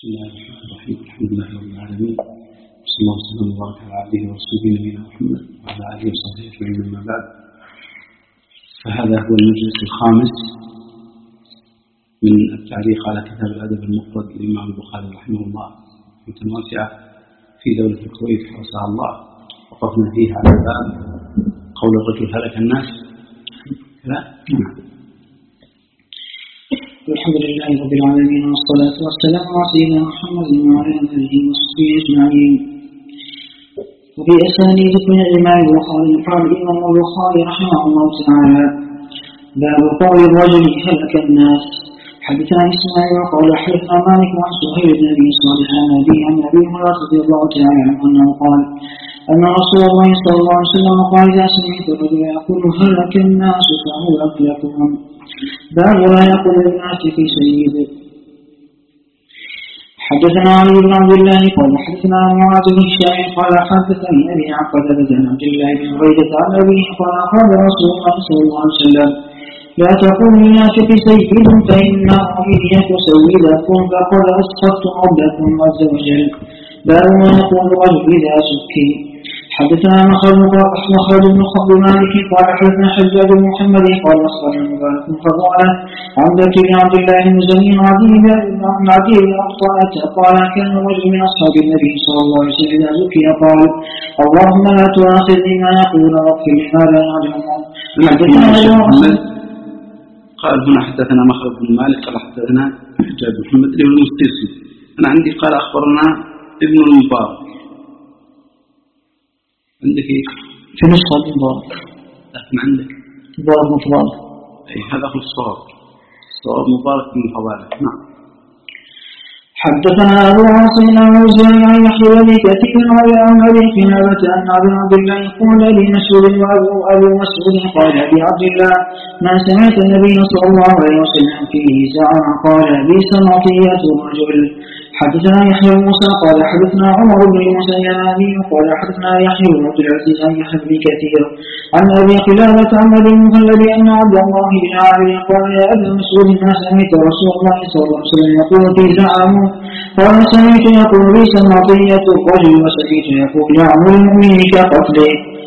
بسم الله الرحمن الرحيم. الحمد لله رب العالمين، صلى الله وسلم وبارك على عبده ورسوله نبينا محمد وعلى اله وصحبه اجمعين. اما بعد، فهذا هو المجلس الخامس من التعليق على كتاب الادب المفرد للامام البخاري رحمه الله متوسعه في دوله الكويت حفظها الله. وقفنا فيه على باب قول الرجل هلك الناس. لا الحمد لله رب العالمين، والصلاة والسلام على سيدنا محمد وعلى آله وصحبه أجمعين. وفي أسانيد من الإمام البخاري قال الإمام البخاري رحمه الله تعالى: باب قول الرجل هلك الناس. حدثنا إسماعيل قال حدثنا مالك عن سهيل بن أبي صالح عن أبي هريرة رضي الله تعالى عنه أنه قال أن رسول الله صلى الله عليه وسلم قال: إذا سمعت الرجل يقول هلك الناس فهو أهلكهم. باب لا يقول الناس في سيده. حدثنا علي بن عبد الله قال حدثنا معاذ بن هشام قال حدثني أبي عن قتادة عن عبد الله بن بريدة عن أبيه قال قال رسول الله صلى الله عليه وسلم: لا تقول للناس في سيدهم فإنه إن يك سيدكم فقد أسقطت ربكم عز وجل. باب ما يقول الرجل إذا سكي. حدثنا مخرج بن خبر مالك قال حدثنا حجاج بن محمد قال أخبرنا مبارك فضاله عن ذكي بن عبد الله المزني عن عدي بن أبطالة قال كان رجل من أصحاب النبي صلى الله عليه وسلم إذا زكي قال: اللهم لا تؤاخذني ما يقول واغفر لما لا يعلمون. قال هنا حدثنا مخرج بن مالك قال حدثنا حجاج بن محمد بن المستيصي. أنا عندي قال أخبرنا ابن المبارك. عندك ايه؟ في نسخة المبارك، لكن عندك مبارك مفضل. اي هذا هو الصواب. الصواب مبارك بن فضاله. نعم. حدثنا أبو عاصم الموزي عن يحيى بن كثير عن أبي قلابة أن أبي عبد الله قال لي مسعود وأبو مسعود قال أبي عبد الله: ما سمعت النبي صلى الله عليه وسلم فيه زعم قال: بئس مطية الرجل. حدثنا يحيى بن موسى قال حدثنا عمر بن موسى اليماني قال حدثنا يحيى بن عبد العزيز عن يحيى بن كثير عن أبي قلابة عن أبي المهلب أن عبد الله بن عامر قال: يا أبا مسعود ما سمعت رسول الله صلى الله عليه وسلم يقول في زعمه؟ قال: سمعت يقول بئس مطية الرجل وسمعت يقول يعمل المؤمن كقتله.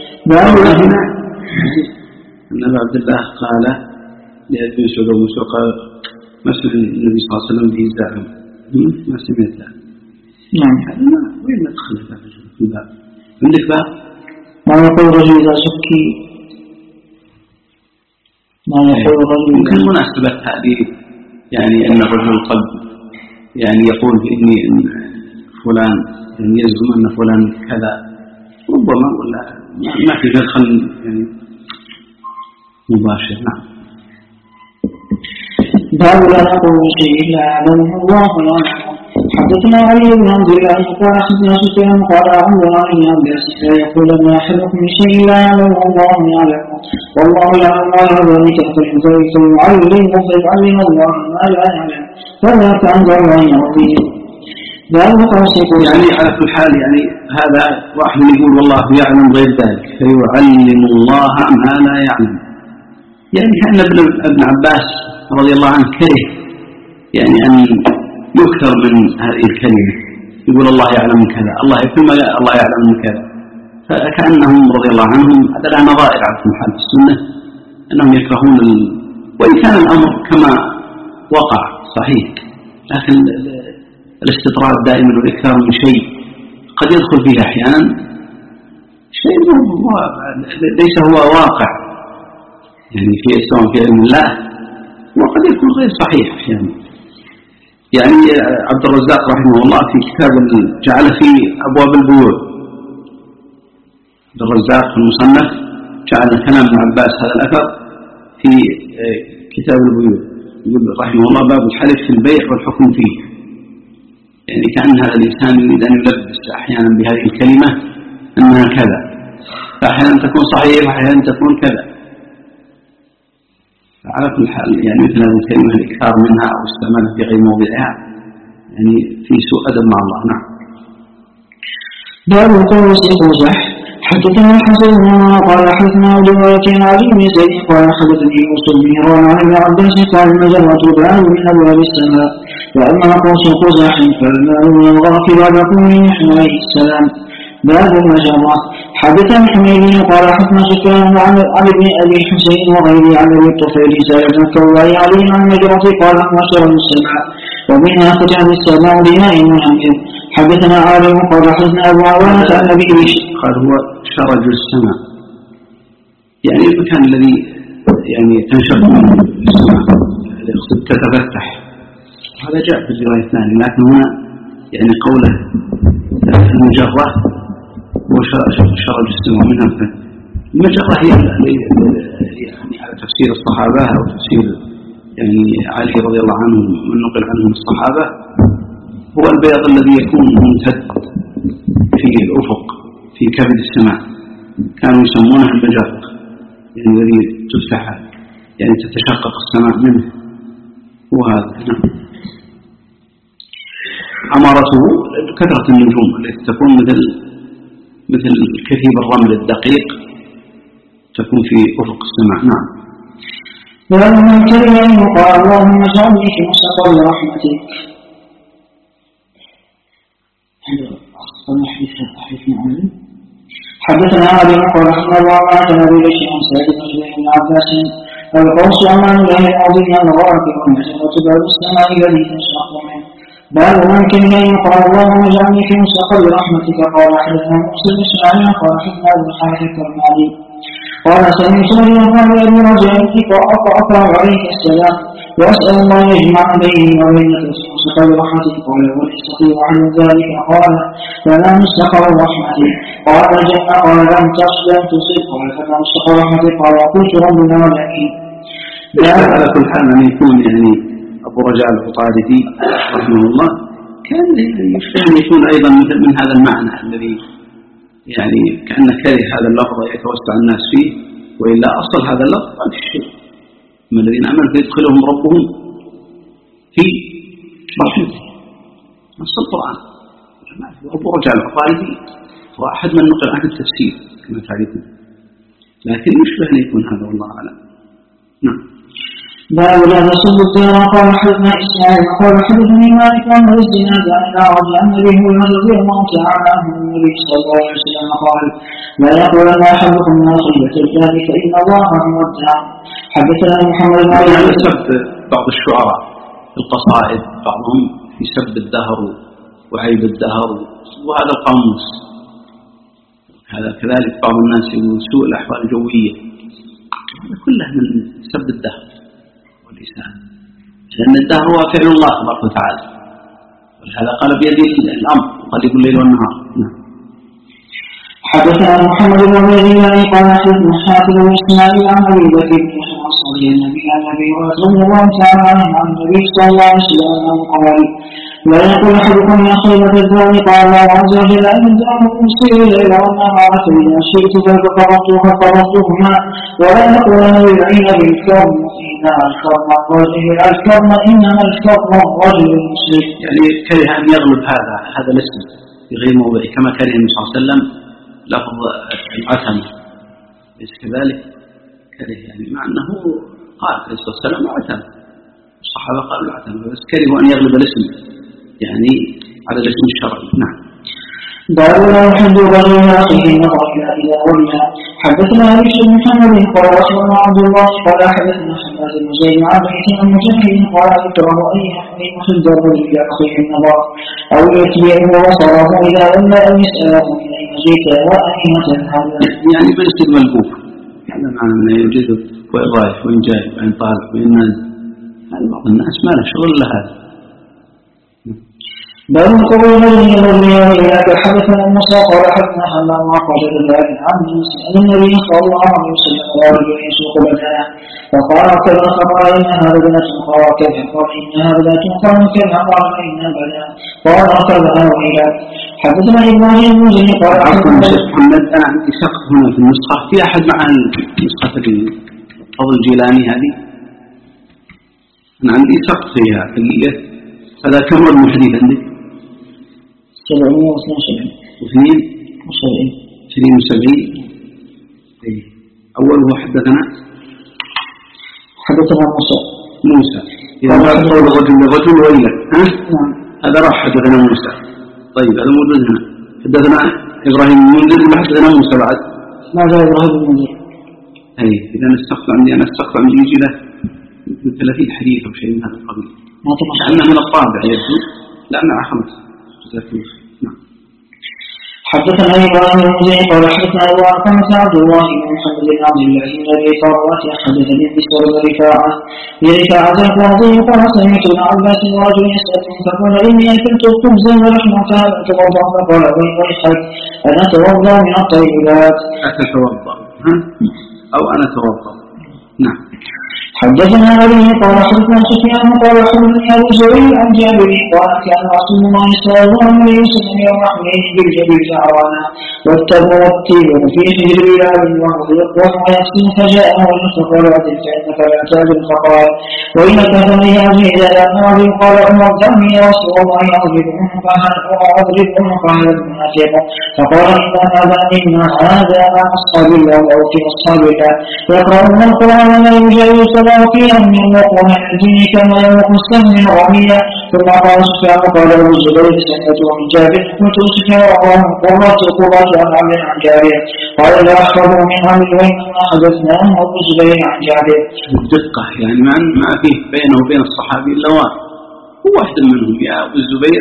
أن أبا عبد الله قال لأبي مسعود قال: ما سمع النبي صلى الله عليه وسلم به زعم. ما سمعت له. نعم. وين ندخل في الباب؟ عندك باب؟ ما يقول الرجل إذا سكي. ما يقول الرجل يمكن مناسبة هذه يعني أن الرجل قد يعني يقول بإني إن فلان يعني يزعم أن فلان كذا، ربما ولا ما في دخل يعني مباشر. نعم. باب لا يقول شيء إلا أعلمه الله ويعلمه. حدثنا علي بن عبد الله قال حدثنا سفيان قال عن الله بن عباس لا يقولن أحدكم شيء لا يعلمه الله ويعلمه والله يعلم ما يرضى فيعلم الله ما لا يعلم فذاك عند الله عظيم. باب قوسك يعني على كل حال يعني هذا واحد يقول والله يعلم غير ذلك فيعلم الله ما لا يعلم. يعني كأن ابن عباس رضي الله عنه كره يعني أن يكثر من هذه الكلمة، يقول الله يعلم من كذا، الله يكون ما الله يعلم من كذا، فكأنهم رضي الله عنهم هذا له نظائر على كل حال في السنة أنهم يكرهون وإن كان الأمر كما وقع صحيح، لكن الاستطراد دائما والإكثار من شيء قد يدخل فيه أحيانا شيء ليس هو واقع يعني في سواء في علم الله، وقد يكون غير صحيح أحيانا. يعني عبد الرزاق رحمه الله في كتاب جعل فيه أبواب البيوع، عبد الرزاق في المصنف جعل كلام ابن عباس هذا الأثر في كتاب البيوع، يقول رحمه الله: باب الحلف في البيع والحكم فيه. يعني كأن هذا الإنسان يريد أن يلبس أحيانا بهذه الكلمة أنها كذا، فأحيانا تكون صحيح وأحيانا تكون كذا. على كل حال يعني مثل هذه الكلمة الإكثار منها أو استعمالها في غير موضعها يعني في سوء أدب مع الله. نعم. باب قوس قزح. حدثنا الحسن بن قال حدثنا عبد الوارث عن علي بن زيد قال حدثني يوسف بن هران عن ابن عباس قال المجرة باب من ابواب السماء واما قوس قزح فالماء من الغرق بعد كل نوح عليه السلام. باب المجرة. حدثنا حميد قال حدثنا سفيان عن ابن ابي حسين وغيره عن ابي الطفيل سالم كواي عليه عن المجرة قال هو شرب السماء ومنها ختم السماء بماء منهمر. حدثنا عالم قال حدثنا ابو عوانة عن ابي قال هو شرج السماء يعني المكان الذي يعني تنشق منه السماء يقصد تتفتح. هذا جاء في الرواية الثانية لكن هنا يعني قوله المجرة هو شرج السماء منها. المجرة هي يعني على تفسير الصحابة أو تفسير يعني علي رضي الله عنه من نقل عنهم الصحابة هو البياض الذي يكون ممتد في الأفق في كبد السماء كانوا يسمونه المجرة يعني الذي تفتح يعني تتشقق السماء منه وهذا عمارته كثرة النجوم التي تكون مثل كثيب الرمل الدقيق تكون في أفق السماء. نعم. ولما كره أن يقال اللهم اجعلني في مستقر رحمتك. حدثنا علي قال حدثنا وعمات نبي الشيخ سعيد بن جبير بن عباس القوس امان الله العظيم الغرق والمجرة باب السماء الذي تشرق منه. باب ممكن ان يقال اللهم اجعلني في مستقر رحمتك. قال حدثنا موسى بن اسماعيل قال حدثنا ابو الحارث الكرماني قال سمعت من قال ابي رجاء اقرا عليك السلام واسال الله يجمع بيني وبينك في مستقر رحمتك. قال وليستطيع عن ذلك قال فلا مستقر رحمتك. قال جاء قال لم تصل قال فلا مستقر رحمتك. قال قلت ربنا ولكن على كل حال أن يكون يعني أبو رجاء العطاردي رحمه الله كان يشبه أن يكون أيضا مثل من هذا المعنى الذي يعني كأنه كره هذا اللفظ يتوسع الناس فيه وإلا أصل هذا اللفظ ما في شيء من الذين آمنوا فيدخلهم ربهم في رحمته نص القرآن. أبو رجاء العطاردي هو أحد من نقل عن التفسير كما تعرفون لكن يشبه أن يكون هذا والله أعلم. نعم. باب لا تصب الدار. قال حدثنا اسماعيل قال حدثني مالك عن الزناد عن الاعرج عن ابي هريره رضي الله تعالى عنه النبي صلى الله عليه وسلم قال لا يقولن احدكم من خيبه الدار فان الله هو الدار. حدثنا محمد بن علي سب بعض الشعراء في القصائد بعضهم في سب الدهر وعيب الدهر وهذا القاموس. هذا كذلك بعض الناس يقول سوء الاحوال الجويه هذا كله من سب الدهر والإساءة لأن الدهر هو فعل الله تبارك وتعالى ولهذا قال بيده الأمر قلب الليل والنهار. حدثنا محمد بن عبد الله قال حدثنا حاتم بن اسماعيل عن ابي بكر بن حصن النبي عن ابي هريره رضي الله تعالى عنه عن النبي صلى الله عليه وسلم قال لا يقول احدكم يا خيبه الدار. قال الله عز وجل ان الدار تمسي الليل والنهار فاذا شئت فقبضتهما ولا يقولن بالعين بالكرم اذا الكرم الرجل الكرم انما الكرم الرجل المسلم. يعني كره ان يغلب هذا الاسم في غير موضعه كما كره النبي صلى الله عليه وسلم لفظ العتمة ليس كذلك كره يعني مع أنه قال عليه الصلاة والسلام عتمة الصحابة قالوا العتمة بس كرهوا أن يغلب الاسم يعني على الاسم الشرعي. نعم. باب لا يحب الرجل اخيه نظر الى وليا. حدثنا علي بن محمد قال اخبرنا عبد الله قال حدثنا حماد بن زيد عن بيت المجاهد قال اكره ان يحب الرجل اخيه النظر او يتبعه وصره الى ولا ان يساله من اين جئت واين تذهب يعني بيصير ملبوف هذا معنى انه يوجد وين رايح وين جاي وين طالع وين نازل هذا بعض الناس ما له شغل الا هذا. باب قبول الرجل إليك. حدثنا موسى قال حدثنا حمام وقال ذلك عن أن النبي صلى الله عليه وسلم قال رجل يسوق بدنه فقال كذا فقال إنها بدنة قال كذا قال إنها بدنة قال كذا قال إنها بدنة قال كذا وإلى. حدثنا إبراهيم بن زيد قال عفوا شيخ محمد أنا عندي سقط هنا في النسخة في أحد مع النسخة الفضل الجيلاني هذه أنا عندي سقط فيها حقيقة هذا كم رقم الحديث عندك؟ 772 واثنين 72. أوله حدثنا موسى إذا ما قول رجل وإلى هذا راح حدثنا موسى. طيب هذا موجود هنا. حدثنا إبراهيم المنذر ولا حدثنا موسى بعد؟ ما جاء إبراهيم المنذر. إذا نستقطع عندي يجي له 30 حديث أو شيء من هذا القبيل. لأنه من الطابع يبدو لأنه 5. نعم. حدثنا إبراهيم المنذر قال حدثنا أبو عقمة عبد الله بن محمد بن عبد الله بن أبي طاووس حدثني بسر رفاعة القاضي قال سمعت ابن عباس ورجل يسأل فقال إني أكلت خبزا ولحما فهل أتوضأ؟ فقال ويحك أنا أتوضأ من الطيبات. أتوضأ أو أنا أتوضأ. نعم. حدثنا علي قال حدثنا سفيان قال حدثني أبو زريع عن جابر قال كان رسول الله صلى الله عليه وسلم يوم حنين بالجبل زعرانا والتبر والتيب في حجر بلال وهو يقسم فجاء رجل فقال أدل فإنك لا تأذن فقال وإنك فليأذن إذا لا أعظم قال عمر دعني يا رسول الله أضرب عنق هذا المنافق فقال إن هذا أصحاب الله أو في أصحاب الله يقرأون القرآن لا يجاوز فيها من الوقوع من الدين كما يوقع السهم من الرمية. ثم قال سفيان قال أبو الزبير سمعته من جابر قلت سفيان رواه قرات عن جابر قال لا أحفظه من عمل وإنما حدثناه أبو الزبير عن جابر. الدقة يعني ما فيه بينه وبين الصحابي إلا واحد هو واحد منهم يا أبو الزبير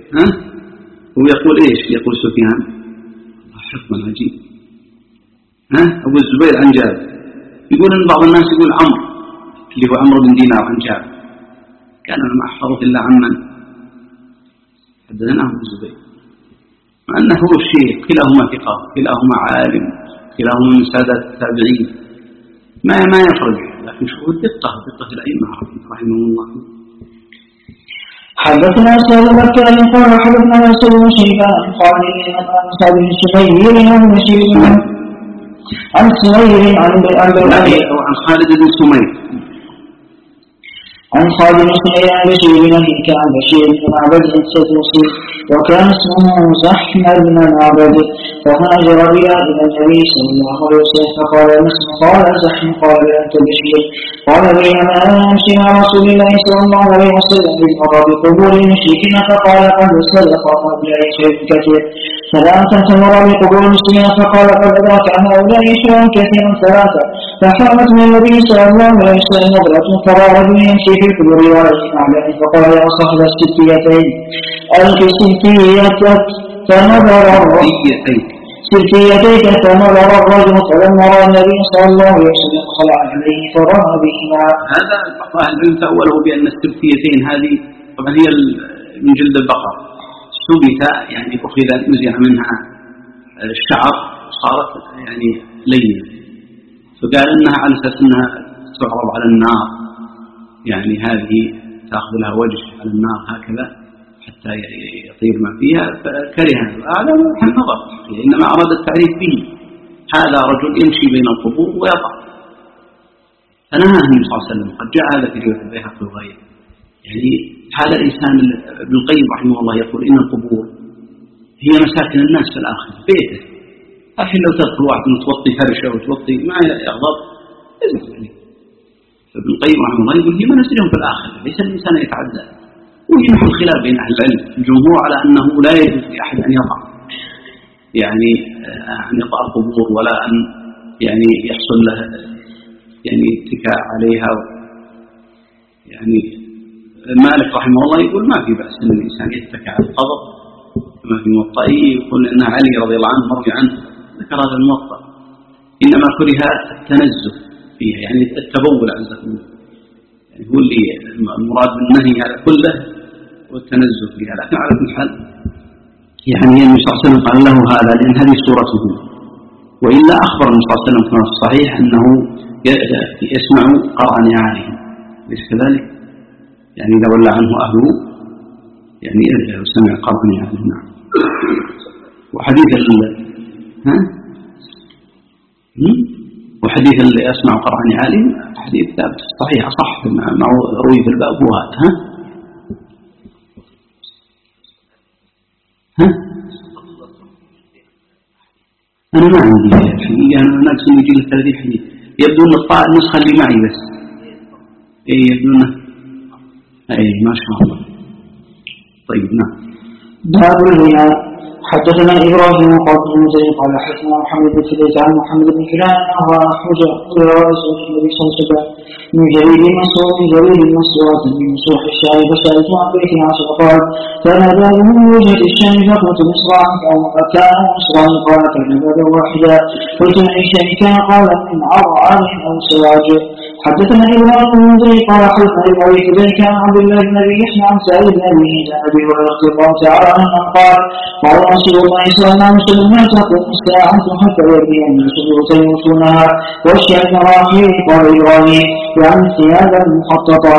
هو يقول إيش يقول سفيان حكم عجيب أبو الزبير عن جابر يقول إن بعض الناس يقول عمرو اللي هو عمرو بن دينار عن جابر كان ما أحفظه إلا عمن حدثناه أبو الزبير مع أنه هو الشيخ كلاهما ثقة كلاهما عالم كلاهما من سادات التابعين ما يفرق لكن شوف الدقة الأئمة رحمه الله. حدثنا سعد بن بكر قال حدثنا سعد بن شيبان قال عن سعد بن سمير عن سمير عن خالد بن سمير عن خالد بن سمير عن بشير بن أخيك عن بشير بن معبد السدوسي وكان اسمه زحم بن معبد فهاجر إلى النبي صلى الله عليه وسلم فقال مسلم قال زحم قال أنت بشير قال بينما أنا أمشي مع رسول الله صلى الله عليه وسلم إذ مر بقبور المشركين فقال قد صدق هؤلاء شيء كثير ثلاثة مر بقبور المسلمين فقال قد أدرك هؤلاء شيء كثير ثلاثة فحرمت من النبي صلى الله عليه وسلم نظرة فرأى رجل يمشي في القبور وعليه معلم فقال يا صاحب السبتيتين ألقي سبتيتك فنظر سلفيتيك فنظر الرجل فلما رأى النبي صلى الله عليه وسلم خلع عليه فرمى بهما. هذا بعض أهل العلم تأوله بأن السلفيتين هذه طبعا هي من جلد البقر سبت يعني أخذ نزع منها الشعر صارت يعني لينة فقال إنها على أساس إنها تعرض على النار يعني هذه تأخذ لها وجه على النار هكذا حتى يطير ما فيها فكره هذا النظر إنما أراد التعريف به هذا رجل يمشي بين القبور ويضع فنهى النبي صلى الله عليه وسلم قد جاء هذا في رواية البيهقي وغيره يعني هذا الإنسان ابن القيم رحمه الله يقول إن القبور هي مساكن الناس في الآخرة بيته لكن لو تدخل واحد وتوطي فرشه وتوطي ما يغضب يزعل عليه فابن القيم رحمه الله يقول هي منازلهم في الآخرة ليس الإنسان يتعدى وينحو الخلاف بين أهل العلم الجمهور على أنه لا يجوز لأحد أن يضع يعني أن يضع القبور ولا أن يعني يحصل له يعني اتكاء عليها يعني مالك رحمه الله يقول ما في بأس أن الإنسان يتكى على القبر كما في موطئه يقول أن علي رضي الله عنه مروي عنه ذكر هذا الموطأ إنما كره التنزه فيها يعني التبول عزكم الله يعني هو اللي المراد بالنهي هذا كله والتنزه فيها لكن على كل حال يعني النبي صلى الله عليه وسلم قال له هذا لأن هذه صورته وإلا أخبر النبي صلى الله عليه وسلم كما في الصحيح أنه يسمع قرع نعالهم ليس كذلك يعني إذا ولى عنه أهله يعني يرجع وسمع قرع نعالهم نعم وحديث وحديث اللي يسمع قرع نعالهم حديث ثابت صحيح صح ما روي في الباب هو هذا أنا ما عندي حقيقة، أنا ناس يجي له 30 حديث، يبدو أن النسخة اللي معي بس. يبدو أنه ما شاء الله. طيب نعم. باب الرياء. حدثنا إبراهيم قال بن زيد قال حدثنا محمد بن سليمان عن محمد بن كلان حجر رسول النبي صلى الله عليه وسلم من جرير مسعود جرير مسعود من مسوح الشاي فسألت عن بيت عشر قال كان باب من وجهة الشام فقلت مصرعا أو كان مصرعا قال كان بابا واحدا قلت من الشام كان قال من عرعان أو سواج. حدثنا إبراهيم بن زيد قال حدثنا إبراهيم بن كان عبد الله بن أبي يحيى عن سعيد بن أبي أبي هريرة رضي الله تعالى عنه قال قال رسول الله صلى الله عليه وسلم لا تقوم الساعة حتى يبني الناس بيوتا يوصونها والشأن راحل. قال إبراهيم وعن ثيابا مخططة.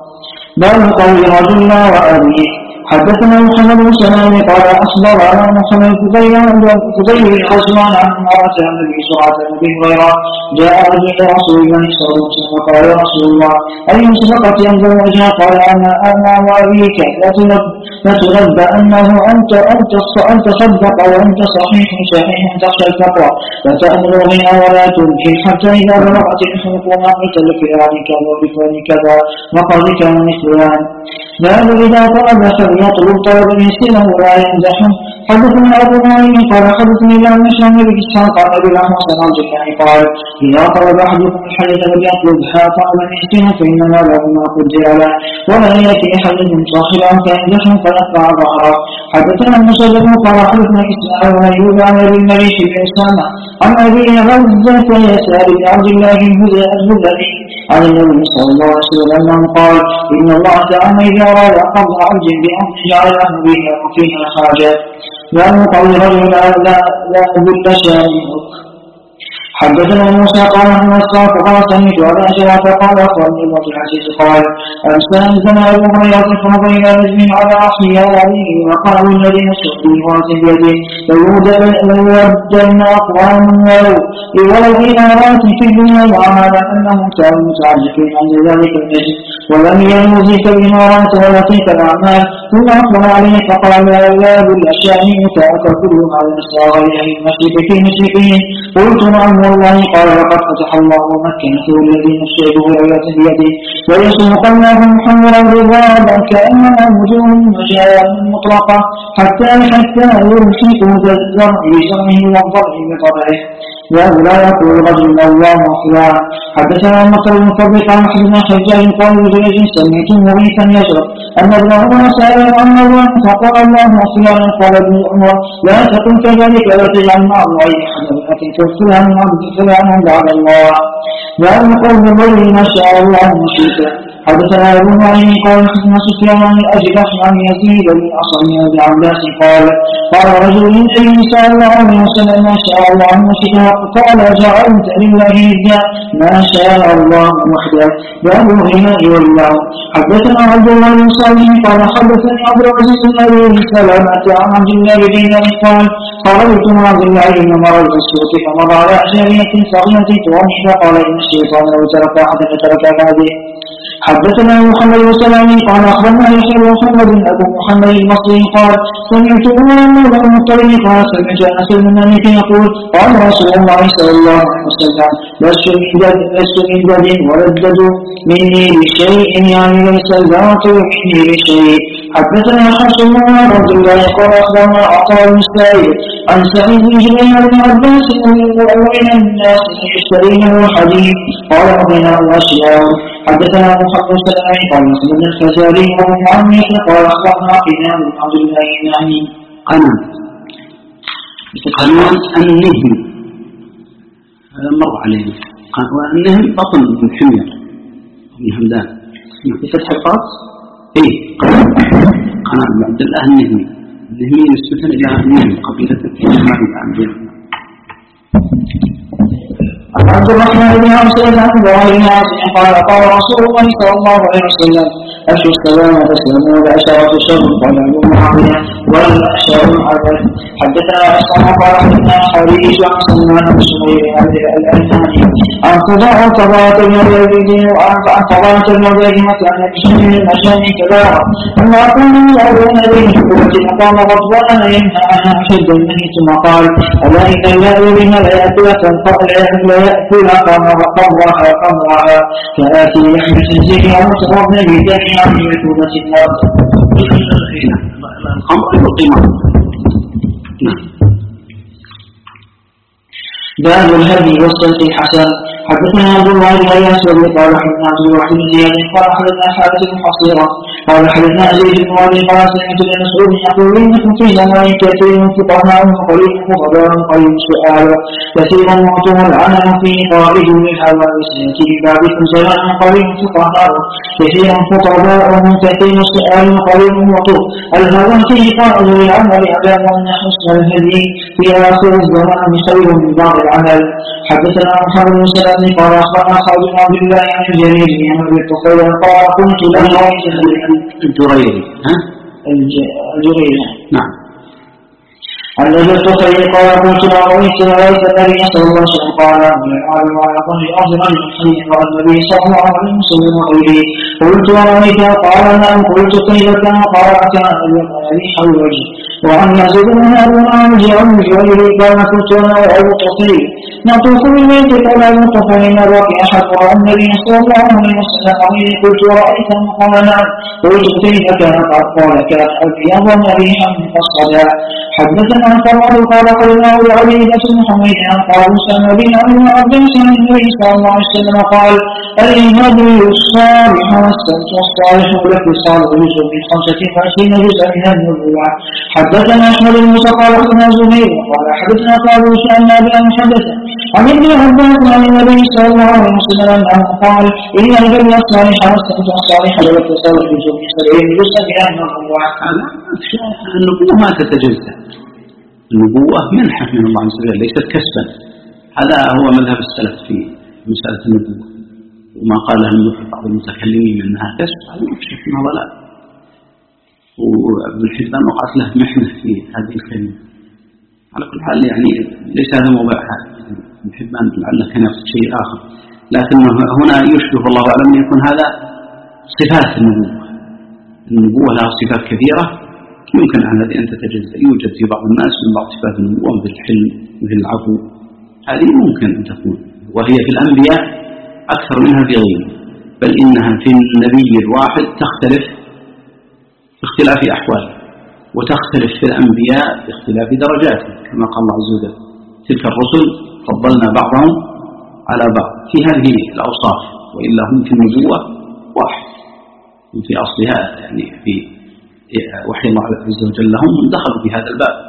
باب قول رجل لا وأبيه. حدثنا محمد بن سلام قال أخبر على محمد فضيل الخزمان عن مرة النبي صلى الله عليه وسلم جاء رجل رسول الله صلى الله عليه وسلم قال يا رسول الله أي صدقة ينظر وجهه قال أنا وأبيك لا تغب أنه أنت صدق وأنت صحيح تخشى الفقر فتأمر غنى ولا تنكي حتى إذا بلغت الحقوق قلت لفلان كذا وفلان كذا وقد كان مثلان. باب إذا طلب فليطلب طلبا يسيره ولا يمزحه. حدثنا أبو نعيم قال حدثني لا نشرح بن إسحاق قال أبي الأحوص عن الجنة قال إذا طلب أحدكم الحديث فليطلبها طلبا يسيره فإنما له ما قدر له ولا يأتي أحدكم صاحبا فيمزحه فيقطع ظهره. حدثنا مسدد قال حدثنا إسماعيل بن أيوب عن أبي المليك بن أسامة عن أبي غزة يسار بن عبد الله الهذلي عن النبي صلى الله عليه وسلم قال إن الله تعالى إذا أراد قبض عبد بأمر جعل له بها وفيها حاجة. لا قول رجل لا أذل شانئك. حدثنا موسى قال عن مسعود قال سمعت أبا شرف قال أخبرني ابن العزيز قال أنسان أبو هريرة فنظر إلى رجل على أحياء عليه وقالوا الذين سقوا وات بيده ليودن أقوام ولو إمارات في الدنيا وعمل أنهم كانوا متعجبين عند ذلك النجم ولم ينزك الإمارات ولا تلك الأعمال. ثم أقبل عليه فقال لا أذل شانئك أكلها لنسى غير المشرك في مشركين. قلت نعم والله قال لقد فتح الله مكة الذي نفسه بغيرة بيده ويسوقناهم حمرا رضابا كأنما وجوههم مجايا مطلقة حتى يلحقوا بالزرع بزرعه والضرع بطبعه. ولا يقول رجل الله أخلاع. حدثنا مطر بن فضل عن حدثنا حجاج قال لجريج سمعت مغيثا يشرب أن ابن عمر سأل عن الله فقال الله أخلاع. قال ابن عمر لا تكن كذلك ولا تجعل مع الله حدا لكن تغفرها من عبد فلان بعد الله. وأن قول الرجل ما شاء الله مشيئا. حدثنا أبو نعيم قال حدثنا سفيان عن الأجلح عن يزيد بن أصم بن عباس قال رجل من أي صلى الله عليه وسلم ما شاء الله مشيئا. قال جعلت لله ندا ما شاء الله وحده. باب الغناء والله. حدثنا عبد الله بن صالح قال حدثني عبد العزيز بن أبي سلمة عن عبد الله بن دينار قال خرجت مع عبد الله بن مرض السوق فمر على أجنبية صغيرة تغني فقال إن الشيطان لو ترك أحدا ترك هذه. حدثنا محمد بن سلام قال أخبرنا يحيى بن محمد أبو محمد المصري قال سمعت أمر بن المطلب قال سمعت أنس بن مالك يقول قال رسول الله صلى الله عليه وسلم لست من بد وردد مني بشيء يعني ليس الباطل مني بشيء. حدثنا حفص بن عبد الله قال أخبرنا عطاء بن السائب عن سعيد بن جبير بن عباس ومن الناس يشترونه الحديث قال غناء أشياء. حدثنا محمد سلام قال مسلم الفزاري وابو معمر قال اخبرنا قنان بن عبد الله النهي قانون النهم هذا مر عليه. والنهم بطن بن حمير بن حمدان بفتح القاف قناة بن عبد الله النهمي نسبة إلى النهم قبيلة الجماعة عبد الرحمن بن عاصم عن ابراهيم قال قال رسول الله صلى الله عليه وسلم اشهد السلام والسلام والعشرة شهر قال ابو معاويه والمحشر العبد. حدثنا عصام قال حدثنا خليج عن سلمان بن سمير الألهاني عن قضاة المغربي وعن قضاة المغربي وكان بشر المشاني كبارا ثم كان يعلون به مقام غضبان ينهى عنها أشد النهي ثم قال ألا إن الله بها لا يأكلك قمرها كآتي لحم الخنزير ومتغضن بدم عن مثوبة النار. الخمر والقمار. باب الهدي والصدق الحسن. حدثنا عبد الله بن الاسود قال حدثنا عبد الواحد بن زياد قال حدثنا حارث بن حصيرة قال حدثنا زيد بن علي قال سمعت ابن مسعود يقول انكم في زمان كثير فقهاء وقليل خبراء قليل سؤال كثير معطوه العنم في قائد للهوى وسياتي ببابكم زمان قليل فقهاء كثير خطباء كثير سؤال وقليل معطوه الهوى فيه قائد للعمل عذاب ان حسن الهدي في اخر الزمان خير من بعض العمل. حدثنا محمد بن سلام قال اخبرنا خالد بن عبد الله عن الجرير عن ابي الطفيل قال كنت له الجرير نعم عن ابي الطفيل قال كنت له رأيت النبي صلى الله عليه وسلم قال العالم على ظهر الارض رجل حي قال النبي صلى الله عليه وسلم غيره قلت ورأيت قال نعم قلت كيف كان قال كان الذي حول وجهي وعن يزيد بن هارون عن جرير قال كنت انا وابو الطفيل نطوف بالبيت قال ابو الطفيل نراك احد راى النبي صلى الله عليه وسلم غيري قلت ورأيته قال نعم قلت كيف كان قال كان ابيض مريحا مفصلا. حدثنا فرعون قال قلنا لعبيدة بن حميد قال اسامه بن ابي عباس عن النبي صلى الله عليه وسلم قال الهدي الصالح والسبت الصالح والاتصال جزء من 25 جزءا من النبوة. حدثنا احمد بن موسى قال حدثنا زهير قال حدثنا طاووس عن نافع حدث عن ابن عباس عن النبي صلى الله عليه وسلم انه قال ان الهدي الصالح والسبت الصالح والاتصال جزء من 70 جزءا من النبوة. النبوة ما تتجزأ، النبوة منحة من الله عز وجل ليست كسبا. هذا هو مذهب السلف في مسألة النبوة، وما قاله بعض المتكلمين انها كسب هذا يكشف انها ضلال. وابن حبان وقعت له محنة في هذه الكلمة. على كل حال يعني ليس هذا موضوعها، ابن حبان لعله كان يقصد شيء آخر، لكنه هنا يشبه الله أعلم أن يكون هذا صفات النبوة. النبوة لها صفات كثيرة يمكن أن هذه أن تتجزأ. يوجد في بعض الناس من بعض صفات النبوة مثل الحلم مثل العفو، هذه ممكن أن تكون، وهي في الأنبياء أكثر منها في غيره، بل إنها في النبي الواحد تختلف باختلاف أحواله، وتختلف في الأنبياء باختلاف درجاته، كما قال الله عز وجل تلك الرسل فضلنا بعضهم على بعض في هذه الأوصاف، وإلا هم في النبوة واحد في أصلها، يعني في وحي الله عز وجل لهم دخلوا في هذا الباب.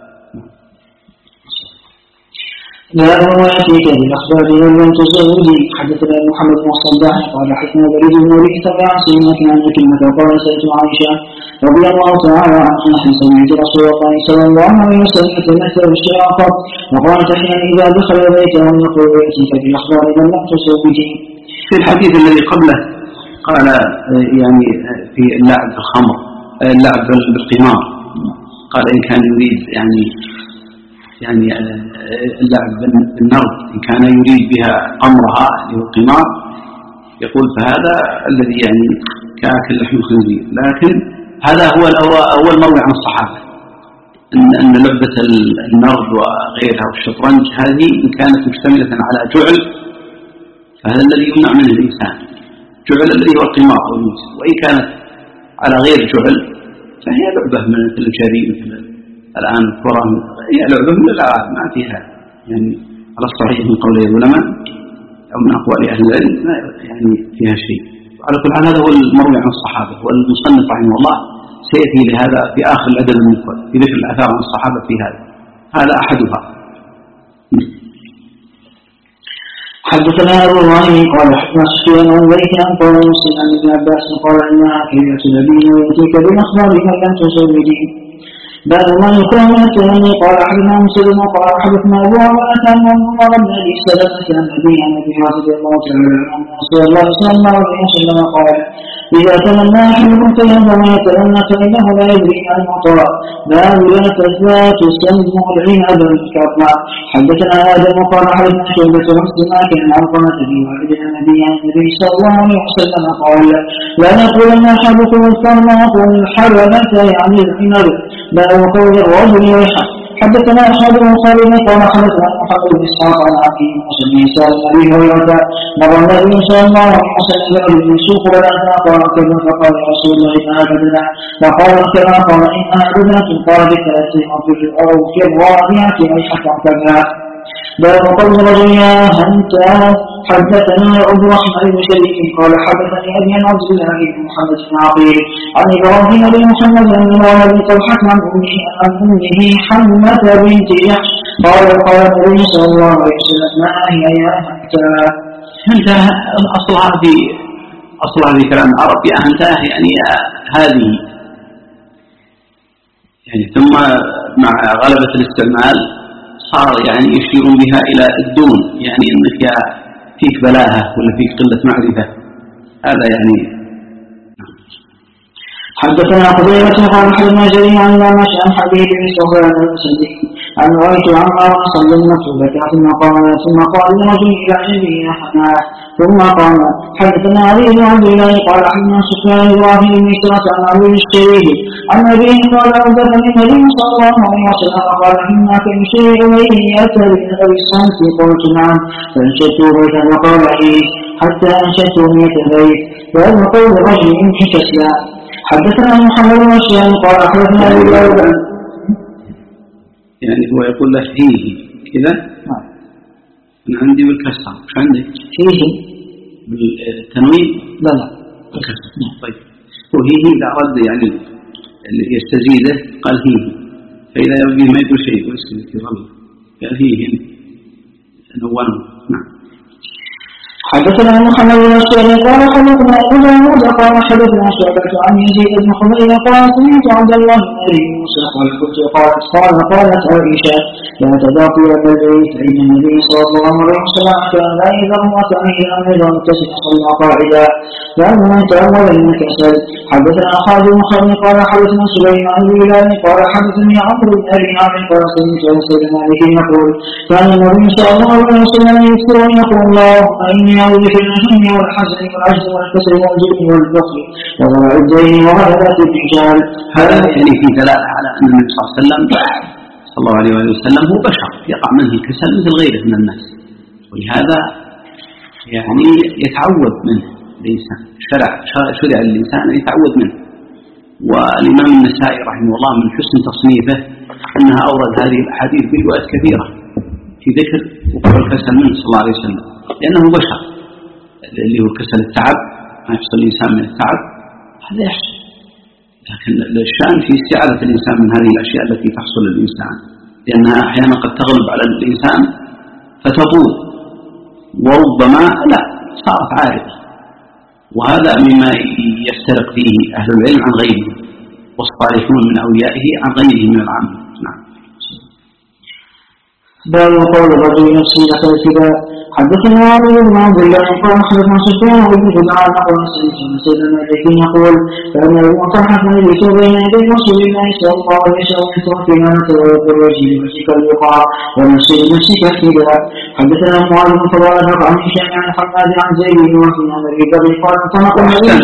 لا يأتيك بالأخبار لم تزودي. حدثنا محمد بن الصباح قال حدثنا بريد بن وليد تبع سيدنا عن كلمة قال سألت عائشة رضي الله تعالى عنها حين سمعت رسول الله صلى الله عليه وسلم يتمثل الشرافة وقالت حين إذا دخل بيته يقول يأتيك بالأخبار لم تزودي. في الحديث الذي قبله قال يعني في اللعب بالخمر، اللعب بالقمار، قال إن كان يريد يعني اللعب بالنرد إن كان يريد بها أمرها للقمار يقول فهذا الذي يعني كأكل لحم الخنزير. لكن هذا هو أول مروي عن الصحابة أن لعبة النرد وغيرها والشطرنج هذه إن كانت مشتملة على جعل فهذا الذي يمنع منه الإنسان، جعل الذي هو القمار والموسى. وإن كانت على غير جعل فهي لعبة مثل الجري مثل الآن الكرة، هي لعبة من الألعاب ما فيها يعني على الصحيح من قول العلماء أو من أقوال أهل العلم يعني فيها شيء. على كل حال هذا هو المروي عن الصحابة، والمصنف رحمه الله سيأتي لهذا في آخر الأدب المفرد في ذكر الآثار عن الصحابة في هذا أحدها. حدثنا أبو الرهي قال حدثنا سفيان عن ذلك عن قول مسلم عن ابن عباس قال إنها كلمة نبي ويأتيك بالأخبار من لم تزودي. باب ما يكره من التمني. قال حدثنا مسلم قال حدثنا ابو عمرة عن عمر بن ابي سلمة عن ابي رضي الله تعالى عنه رسول الله صلى الله عليه وسلم قال اذا تمنى احدكم فينظر ما يتمنى فانه لا يدري عن المطر. باب لا تزداد تسمى العنب الكرم. حدثنا ادم قال حدثنا شعبة مسلم كان علقمة في والد النبي عن النبي صلى الله عليه وسلم قال لا نقولن احدكم الكرم وقل الحرمة يعني العنب. باب قول الرجل ويحك. حدثنا احمد بن خالد قال حدثنا محمد بن اسحاق عن عقيل بن عيسى عن ابي هريره مر النبي صلى الله عليه وسلم برجل يسوق بدنه قال كذا فقال يا رسول الله انها بدنه فقال كذا قال انها بدنه قال بثلاث او في الرابعه ويحك كذا. باب قول الرجل يا هنتا. حدثنا عبد الرحمن بن شريك قال حدثني ابي عن عبد الله بن محمد بن عقيل عن ابراهيم بن محمد بن ولد طلحه عن امه حمة بنت جحش قال قال النبي صلى الله عليه وسلم ما هي يا هنتا. اصلها في كلام العرب يا هنتا يعني هذه يعني، ثم مع غلبة الاستعمال صار يعني يشيرون بها إلى الدون، يعني أنك فيك بلاهة ولا فيك قلة معرفة، هذا يعني. حدثنا قبيلة قال حدثنا جرير عن ماشي عن حبيب بن سفيان الأسدي عن رأيت عمر صلى المكتوبة ثم قال الرجل إلى جنبه يا حماه ثم قال حدثنا علي بن عبد الله قال حدثنا سفيان إبراهيم بن سعد عن أبي الشريف عن أبيه قال أخبرني النبي صلى الله عليه وسلم قال إنك يشير إليه يأتي بنبي الصمت. قلت نعم فأنشدت بيتا وقال عليه حتى أنشدت مئة بيت. وأن قول الرجل انحكسنا. حدثنا محمد بن هشام قال حدثنا ابي داود يعني هو يقول له فيه كذا. انا عندي بالكسر، وش عندك؟ فيه بالتنوين؟ لا بالكسر. طيب هو هي اذا اراد يعني يستزيده قال فيه، فاذا يبغي ما يقول شيء ويسكت غلط قال فيه نوانه. نعم. حدثنا محمد بن هشام قال حدثنا ابو داود قال حدثنا شعبة عن يزيد بن حميد قال سمعت عبد الله بن ابي موسى قال قلت قالت عائشة لا تداخل البيت فإن النبي صلى الله عليه وسلم كان لا يذر وكان إذا متسع صلى قاعدا باب من تأول المكسل. حدثنا خالد بن خالد قال حدثنا سليمان بن بلال قال حدثني عمرو بن ابي عامر قال سمعت انس بن مالك يقول كان النبي صلى الله عليه وسلم يذكر يقول اللهم اني اعوذ بك من الهم والحزن والعجز والكسل والجبن والبخل وضلع الدين وغلبة الرجال. هذا يعني في دلاله على ان النبي صلى الله عليه وسلم هو بشر يقع منه الكسل مثل غيره من الناس، ولهذا يعني يتعوذ منه الإنسان. شرع الإنسان أن يتعوذ منه. والإمام النسائي رحمه الله من حسن تصنيفه أنها أورد هذه الأحاديث بروايات كثيرة في ذكر وقوع الكسل منه صلى الله عليه وسلم، لأنه بشر، اللي هو كسل التعب، ما يحصل الإنسان من التعب هذا يحصل، لكن الشأن في استعاذة الإنسان من هذه الأشياء التي تحصل للإنسان، لأنها أحيانا قد تغلب على الإنسان فتطول، وربما لا صارت عارضة. وهذا مما يفترق فيه أهل العلم عن غيره، والصالحون من أوليائه عن غيره من العامة. نعم. باب قول الرجل نفسي دخل الفداء. حدثنا علي بن عبد الله قال حدثنا سفيان بن جدعان قال سيدنا الذي يقول كان ابو طلحه يجلس بين يدي رسول الله صلى الله عليه وسلم كنانه ويقول وجهه وجهك الوقاع ونفسي نفسك الفداء. حدثنا معاذ بن فضاله عن هشام عن حماد عن زيد بن وهب عن ابي بكر قال طلق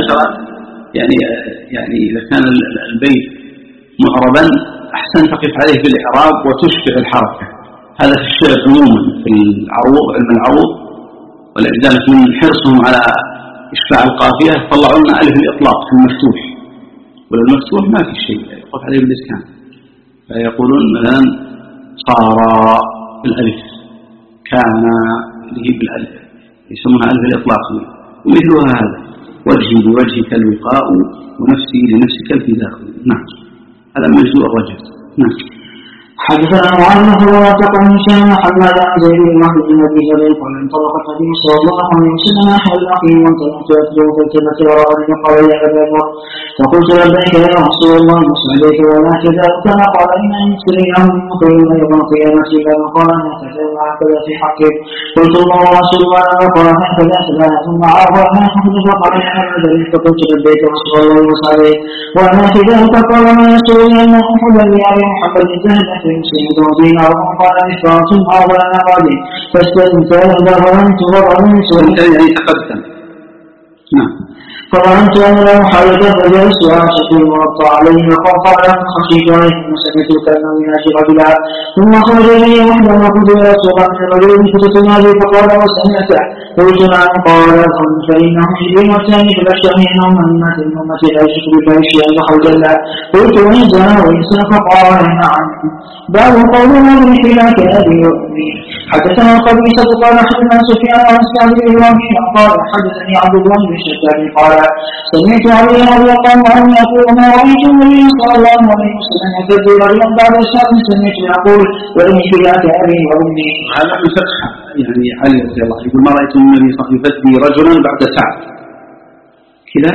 يعني اذا كان البيت معربا احسن تقف عليه بالاعراب وتشبع الحركه. هذا في الشعر عموما، في العروض، علم العروض، ولذلك من حرصهم على إشباع القافية طلعوا لنا ألف الإطلاق في المفتوح، وللمفتوح ما في شيء يقف عليه بالإسكان، فيقولون مثلا صار بالألف، كان اللي هي بالألف يسمونها ألف الإطلاق. ومثلها هذا وجهي بوجهك الوقاء ونفسي لنفسك الفداء. نعم، هذا مجزوء الرجل. نعم. حدثنا معاذ ولا تقع هشام حماد عن زيد بن محمد بن ابي جبل قال انطلق النبي صلى الله عليه وسلم نحو الاخير وانطلقت اتلو فالتفت وراني قال يا ابا بكر فقلت لبيك يا رسول الله وسعديك ولا كذلك قال ان يسري عنه خير يوم القيامه الا قال ان يتكلم هكذا في حقك قلت الله ورسوله قال هكذا ثم عرض ما حدث فقال يا ابا ذلك فقلت لبيك رسول الله وسعديك وانا كذلك قال ما يسرني ان احدا لابي محمد ذهب سيدنا دينار قال إفراط أولا غادي فاستنتهد ظننت يعني تقدم. نعم. فظننت أن له حاجة فجلست وأنشأ المرضى عليه وقال خشيت عليه ثم سمعت كلمة من أجل رجلا ثم خرج إلي وحده وقلت يا رسول الله من الرجل فتتنا به فقال وسمعته قلت نعم قال فإنه حجين والثاني فبشرني أنه من الناس الأمة لا يشرك بالله شيئا دخل جلا قلت وإن زنا وإن سرق قال نعم باب قولنا بالخلاف أبي وأمي حدثنا القبيصة قال حدثنا سفيان عن سعد بن وهب قال حدثني عبد الله بن شتاب قال سمعت علي رضي الله عنه يقول ما رأيت النبي صلى الله عليه وسلم يكذب رجلا بعد ساعة سمعت يقول بالخلاف أبي وأمي. هذا من فقه يعني علي رضي الله عنه يقول ما رأيت النبي صلى الله عليه وسلم يفتي رجلا بعد ساعة كذا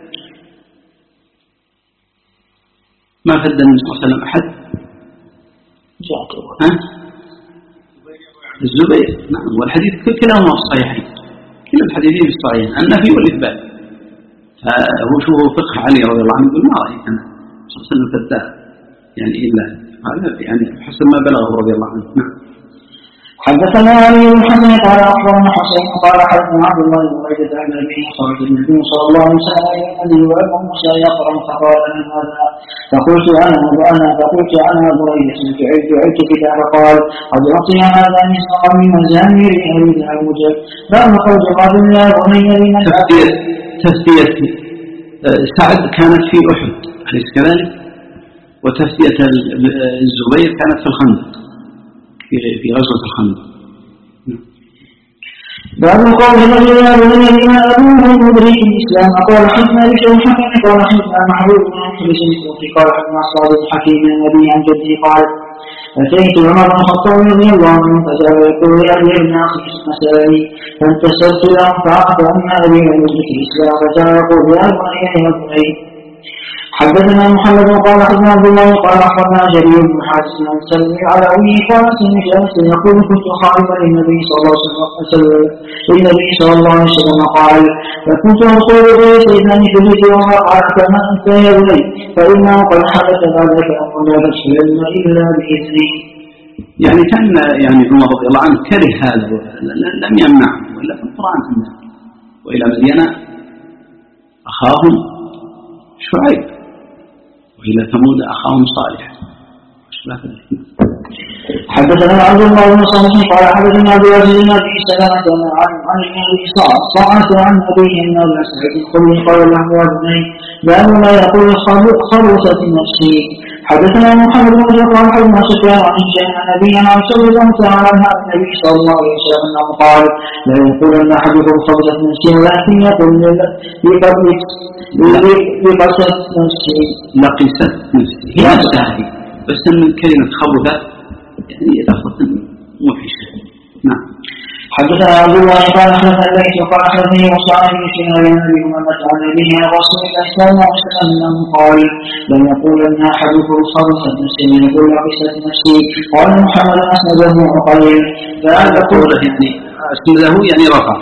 ما فد النبي صلى الله عليه وسلم أحد. الزبير نعم والحديث كلاهما في الصحيحين كلا الحديثين في الصحيحين النفي والإثبات. فهو شو فقه علي رضي الله عنه يقول ما رأيت أنا صلى الله عليه وسلم فدا يعني إلا هذا يعني حسب ما بلغه رضي الله عنه. نعم. حدثنا علي بن حسن قال اخبرنا حسين قال حدثنا عبد الله بن عبيد عن ابي خرج النبي صلى الله عليه وسلم الى النبي وابو موسى يقرا فقال انا هذا فقلت انا بريد جعلت كتاب قال قد اعطي هذا من سقم وزاني لاريد الموجب باب قول قال يا بني لمن تفدية سعد كانت في احد اليس كذلك وتفدية الزبير كانت في الخندق في غزوة الخندق. باب قول الرجل يا بني لما أبوه مدرك الإسلام قال حدثنا بشر الحكم قال حدثنا محبوب بن محمد الكوفي قال حدثنا صادق الحكيم النبي عن جده قال أتيت عمر بن الخطاب رضي الله عنه فجاء يقول يا ابن ابن أخي مسألني فانتصرت له فعرف أن أبي مدرك الإسلام فجاء يقول يا بني يا بني. حدثنا محمد قال حدثنا عبد الله قال اخبرنا جرير بن حازم عن سلمي على امه قال سمعت انس يقول كنت خالفا للنبي صلى الله عليه وسلم قال فكنت اقول به سيدنا فجئت وما قال كما انت يا بني فانه قد حدث ذلك امر لا تشهدن الا باذني. يعني كان يعني عمر رضي الله عنه كره هذا لم يمنعه والا في القران والى مدينه اخاهم شعيب وإلى ثمود أخاهم صالح. حدثنا عبد الله بن صالح قال حدثنا عبد العزيز بن ابي سلمة عن النبي صعد عن ابيه ان ابا سعيد الخدري قال له يا بني باب ما يقول خلوصة نفسي. حدثنا محمد بن جعفر حدثنا سفيان عن هشام عن ابيه عن رسول الله تعالى عن النبي صلى الله عليه وسلم انه قال لا يقولن احدكم خلوصة نفسي ولكن يقول لقست نفسي هي نفسها بس ان كلمة خبثت يعني لفظة موحشة. نعم. حدثنا عبد الله قال حدثنا الليث وقال حدثني وصعب بن شهاب عن ابي امامه عن ابيه عن رسول الله صلى الله عليه وسلم انه قال لم يقولن احدكم خبثت نفسي يقول لقست نفسي. قال محمد اسنده وقليل فهذا قوله يعني اسنده يعني رفع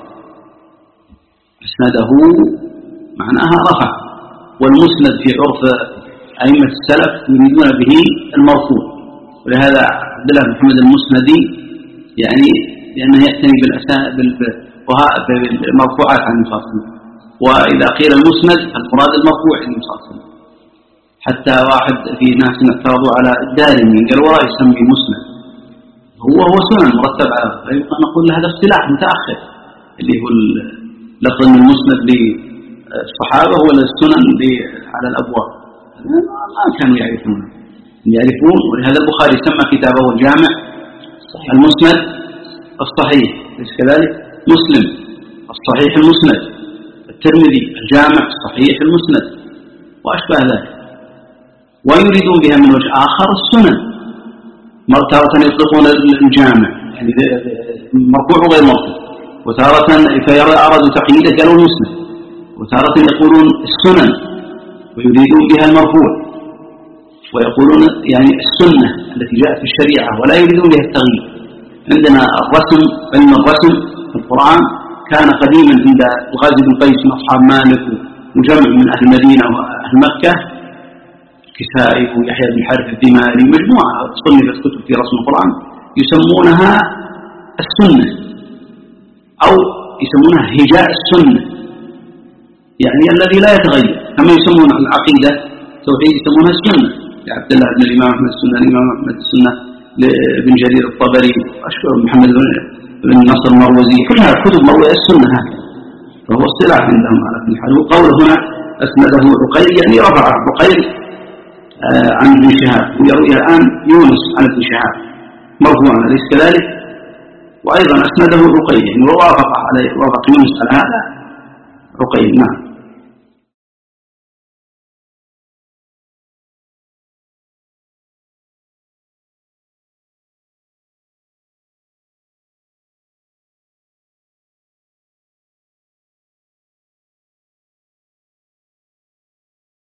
اسنده معناها رفع والمسند في عرف أئمة السلف يريدون به المرفوع ولهذا عبد الله بن محمد المسندي يعني لأنه يأتني بالمرفوعات عن المفصل وإذا قيل المسند المراد المرفوع عن المفصل حتى واحد في ناس اعترضوا على الدارمي قال ولا يسمي مسند هو سنن مرتب على نقول هذا اصطلاح متأخر اللي هو لفظ المسند للصحابة ولا السنن على الأبواب ما كانوا يعرفون ولهذا البخاري سمى كتابه الجامع المسند الصحيح ليس كذلك مسلم الصحيح المسند الترمذي الجامع الصحيح المسند وأشبه ذلك ويريدون بها من وجه آخر السنن تارة يطلقون الجامع يعني مرفوع وغير مرفوع، وتارة فإذا أرادوا تقييده قالوا المسند، وتارة يقولون السنن ويريدون بها المرفوع، ويقولون يعني السنة التي جاءت في الشريعة ولا يريدون بها التغيير. عندنا الرسم، علم الرسم في القرآن كان قديما عند الغازي بن قيس من أصحاب مالك وجمع من أهل المدينة وأهل مكة، كسائي ويحيى بن حارث الدماري، مجموعة صنفت كتب في رسم القرآن يسمونها السنة أو يسمونها هجاء السنة، يعني الذي لا يتغير، كما يسمون العقيدة توحيد يسمونها السنة، لعبد الله بن الإمام أحمد السنة، الإمام أحمد السنة لابن جرير الطبري، أشكر محمد بن نصر المروزي، كلها كتب مروية السنة هكذا، فهو اصطلاح عندهم على كل حال. وقوله هنا أسنده عقيل يعني رفع عقيل عن ابن شهاب، ويروي الآن يونس عن ابن شهاب مرفوعا، أليس كذلك؟ وأيضا أسنده عقيل يعني ووافق يونس على هذا عقيل. نعم.